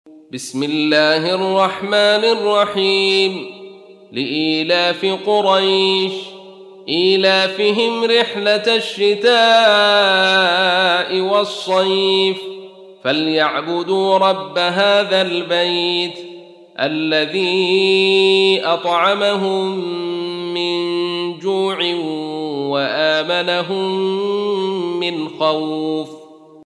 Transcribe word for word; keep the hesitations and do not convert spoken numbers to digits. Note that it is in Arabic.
بسم الله الرحمن الرحيم. لإيلاف قريش إيلافهم رحلة الشتاء والصيف فليعبدوا رب هذا البيت الذي أطعمهم من جوع وآمنهم من خوف.